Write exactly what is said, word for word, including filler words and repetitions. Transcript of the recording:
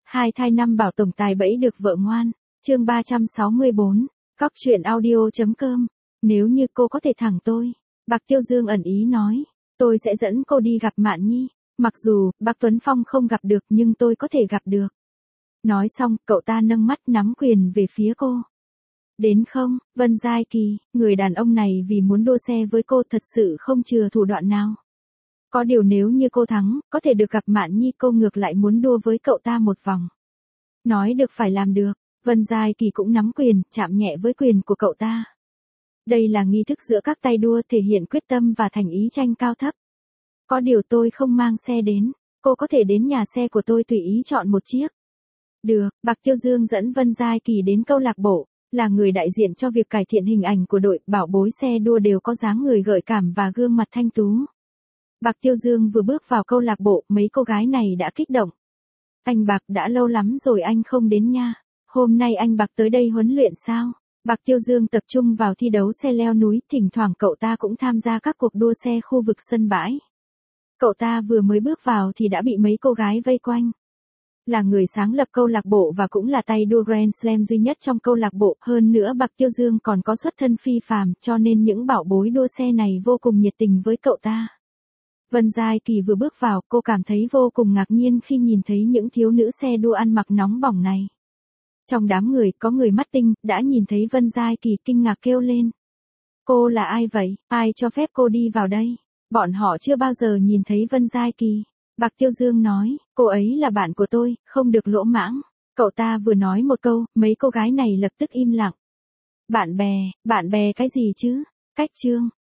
Hai thai năm bảo tổng tài bẫy được vợ ngoan. Chương ba trăm sáu mươi bốn. Cóc truyện audio chấm com. Nếu như cô có thể thẳng tôi, Bạc Tiêu Dương ẩn ý nói, tôi sẽ dẫn cô đi gặp Mạn Nhi. Mặc dù Bạc Tuấn Phong không gặp được nhưng tôi có thể gặp được. Nói xong, cậu ta nâng mắt nắm quyền về phía cô. Đến không, Vân Giai Kỳ, người đàn ông này vì muốn đua xe với cô thật sự không chừa thủ đoạn nào. Có điều nếu như cô thắng, có thể được gặp Mạn Nhi, cô ngược lại muốn đua với cậu ta một vòng. Nói được phải làm được, Vân Giai Kỳ cũng nắm quyền, chạm nhẹ với quyền của cậu ta. Đây là nghi thức giữa các tay đua thể hiện quyết tâm và thành ý tranh cao thấp. Có điều tôi không mang xe đến, cô có thể đến nhà xe của tôi tùy ý chọn một chiếc. Được, Bạc Tiêu Dương dẫn Vân Giai Kỳ đến câu lạc bộ, là người đại diện cho việc cải thiện hình ảnh của đội bảo bối xe đua đều có dáng người gợi cảm và gương mặt thanh tú. Bạc Tiêu Dương vừa bước vào câu lạc bộ, mấy cô gái này đã kích động. Anh Bạc, đã lâu lắm rồi anh không đến nha. Hôm nay anh Bạc tới đây huấn luyện sao? Bạc Tiêu Dương tập trung vào thi đấu xe leo núi, thỉnh thoảng cậu ta cũng tham gia các cuộc đua xe khu vực sân bãi. Cậu ta vừa mới bước vào thì đã bị mấy cô gái vây quanh. Là người sáng lập câu lạc bộ và cũng là tay đua Grand Slam duy nhất trong câu lạc bộ, hơn nữa Bạc Tiêu Dương còn có xuất thân phi phàm, cho nên những bảo bối đua xe này vô cùng nhiệt tình với cậu ta. Vân Giai Kỳ vừa bước vào, cô cảm thấy vô cùng ngạc nhiên khi nhìn thấy những thiếu nữ xe đua ăn mặc nóng bỏng này. Trong đám người, có người mắt tinh, đã nhìn thấy Vân Giai Kỳ kinh ngạc kêu lên. Cô là ai vậy? Ai cho phép cô đi vào đây? Bọn họ chưa bao giờ nhìn thấy Vân Giai Kỳ. Bạc Tiêu Dương nói, cô ấy là bạn của tôi, không được lỗ mãng. Cậu ta vừa nói một câu, mấy cô gái này lập tức im lặng. Bạn bè, bạn bè cái gì chứ? Cách chương.